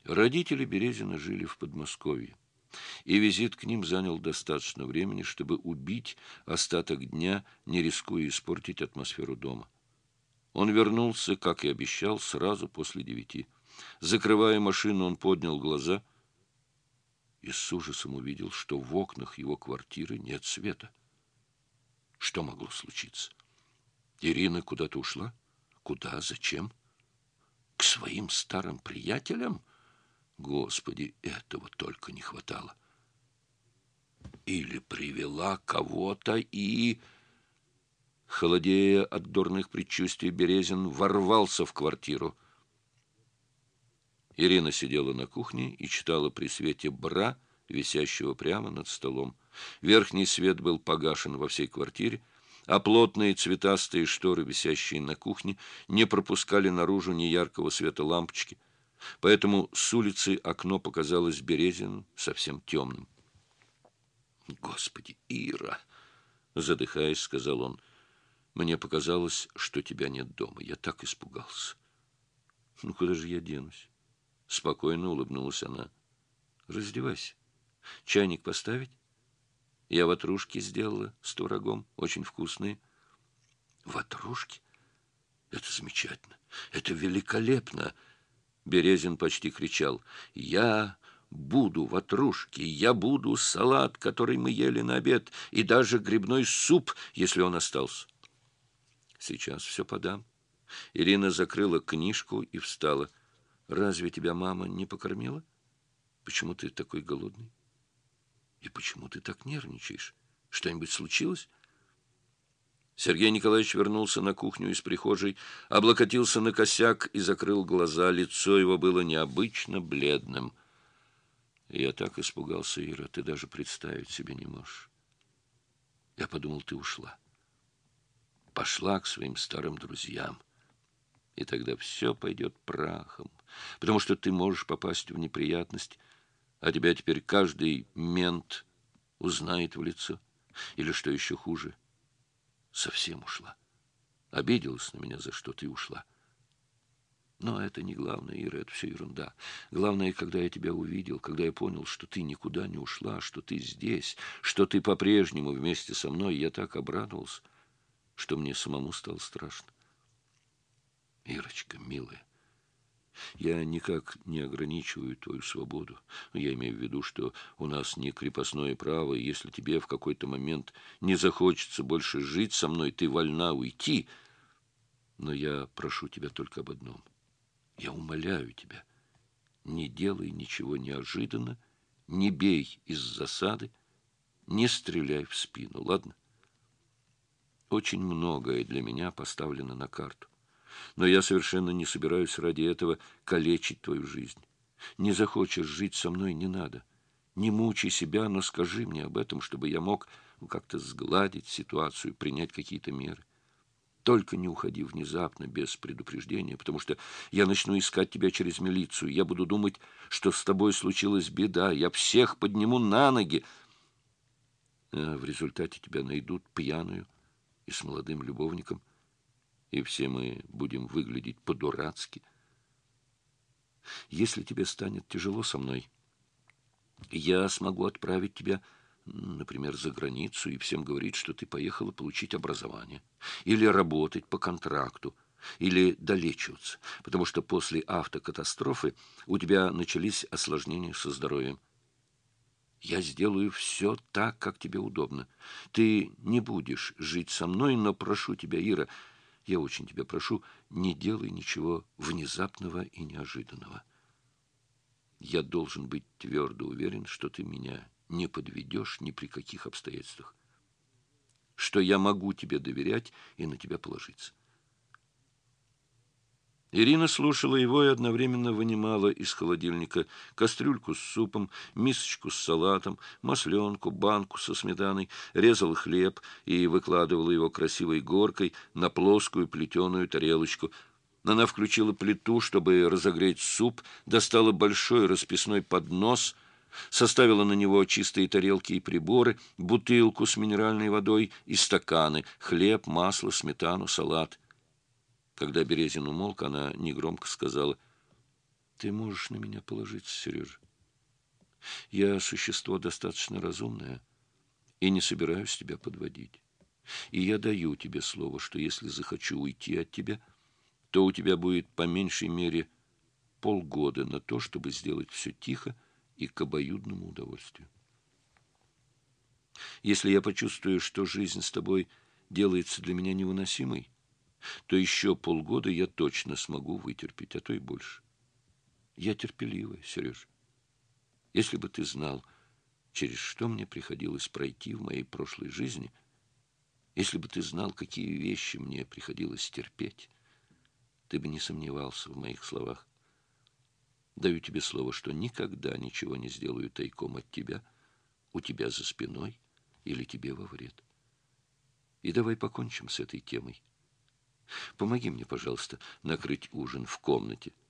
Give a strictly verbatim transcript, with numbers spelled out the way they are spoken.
Родители Березина жили в Подмосковье, и визит к ним занял достаточно времени, чтобы убить остаток дня, не рискуя испортить атмосферу дома. Он вернулся, как и обещал, сразу после девяти. Закрывая машину, он поднял глаза и с ужасом увидел, что в окнах его квартиры нет света. Что могло случиться? Ирина куда-то ушла? Куда? Зачем? К своим старым приятелям? Господи, этого только не хватало. Или привела кого-то и... Холодея от дурных предчувствий, Березин ворвался в квартиру. Ирина сидела на кухне и читала при свете бра, висящего прямо над столом. Верхний свет был погашен во всей квартире, а плотные цветастые шторы, висящие на кухне, не пропускали наружу ни яркого света лампочки, поэтому с улицы окно показалось Березину совсем темным. «Господи, Ира!» — задыхаясь, сказал он. «Мне показалось, что тебя нет дома. Я так испугался». «Ну, куда же я денусь?» Спокойно улыбнулась она. «Раздевайся. Чайник поставить? Я ватрушки сделала с творогом, очень вкусные». «Ватрушки? Это замечательно! Это великолепно!» Березин почти кричал. «Я буду ватрушки, я буду салат, который мы ели на обед, и даже грибной суп, если он остался». «Сейчас все подам». Ирина закрыла книжку и встала. «Разве тебя мама не покормила? Почему ты такой голодный? И почему ты так нервничаешь? Что-нибудь случилось?» Сергей Николаевич вернулся на кухню из прихожей, облокотился на косяк и закрыл глаза. Лицо его было необычно бледным. «Я так испугался, Ира, ты даже представить себе не можешь. Я подумал, ты ушла. Пошла к своим старым друзьям. И тогда все пойдет прахом, потому что ты можешь попасть в неприятность, а тебя теперь каждый мент узнает в лицо. Или, что еще хуже, совсем ушла. Обиделась на меня, за что ты ушла. Но это не главное, Ира, это все ерунда. Главное, когда я тебя увидел, когда я понял, что ты никуда не ушла, что ты здесь, что ты по-прежнему вместе со мной, я так обрадовался, что мне самому стало страшно. Ирочка, милая, я никак не ограничиваю твою свободу. Я имею в виду, что у нас не крепостное право, и если тебе в какой-то момент не захочется больше жить со мной, ты вольна уйти. Но я прошу тебя только об одном. Я умоляю тебя, не делай ничего неожиданно, не бей из засады, не стреляй в спину, ладно? Очень многое для меня поставлено на карту. Но я совершенно не собираюсь ради этого калечить твою жизнь. Не захочешь жить со мной — не надо. Не мучай себя, но скажи мне об этом, чтобы я мог ну, как-то сгладить ситуацию, принять какие-то меры. Только не уходи внезапно, без предупреждения, потому что я начну искать тебя через милицию. Я буду думать, что с тобой случилась беда. Я всех подниму на ноги. А в результате тебя найдут пьяную и с молодым любовником, и все мы будем выглядеть по-дурацки. Если тебе станет тяжело со мной, я смогу отправить тебя, например, за границу и всем говорить, что ты поехала получить образование, или работать по контракту, или долечиваться, потому что после автокатастрофы у тебя начались осложнения со здоровьем. Я сделаю все так, как тебе удобно. Ты не будешь жить со мной, но прошу тебя, Ира, я очень тебя прошу, не делай ничего внезапного и неожиданного. Я должен быть твердо уверен, что ты меня не подведешь ни при каких обстоятельствах, что я могу тебе доверять и на тебя положиться. Ирина слушала его и одновременно вынимала из холодильника кастрюльку с супом, мисочку с салатом, масленку, банку со сметаной, резала хлеб и выкладывала его красивой горкой на плоскую плетеную тарелочку. Она включила плиту, чтобы разогреть суп, достала большой расписной поднос, составила на него чистые тарелки и приборы, бутылку с минеральной водой и стаканы, хлеб, масло, сметану, салат. Когда Березин умолк, она негромко сказала: Ты можешь на меня положиться, Сережа. Я существо достаточно разумное и не собираюсь тебя подводить. И я даю тебе слово, что если захочу уйти от тебя, то у тебя будет по меньшей мере полгода на то, чтобы сделать все тихо и к обоюдному удовольствию. Если я почувствую, что жизнь с тобой делается для меня невыносимой, то еще полгода я точно смогу вытерпеть, а то и больше. Я терпеливая, Сереж. Если бы ты знал, через что мне приходилось пройти в моей прошлой жизни, если бы ты знал, какие вещи мне приходилось терпеть, ты бы не сомневался в моих словах. Даю тебе слово, что никогда ничего не сделаю тайком от тебя, у тебя за спиной или тебе во вред. И давай покончим с этой темой. Помоги мне, пожалуйста, накрыть ужин в комнате.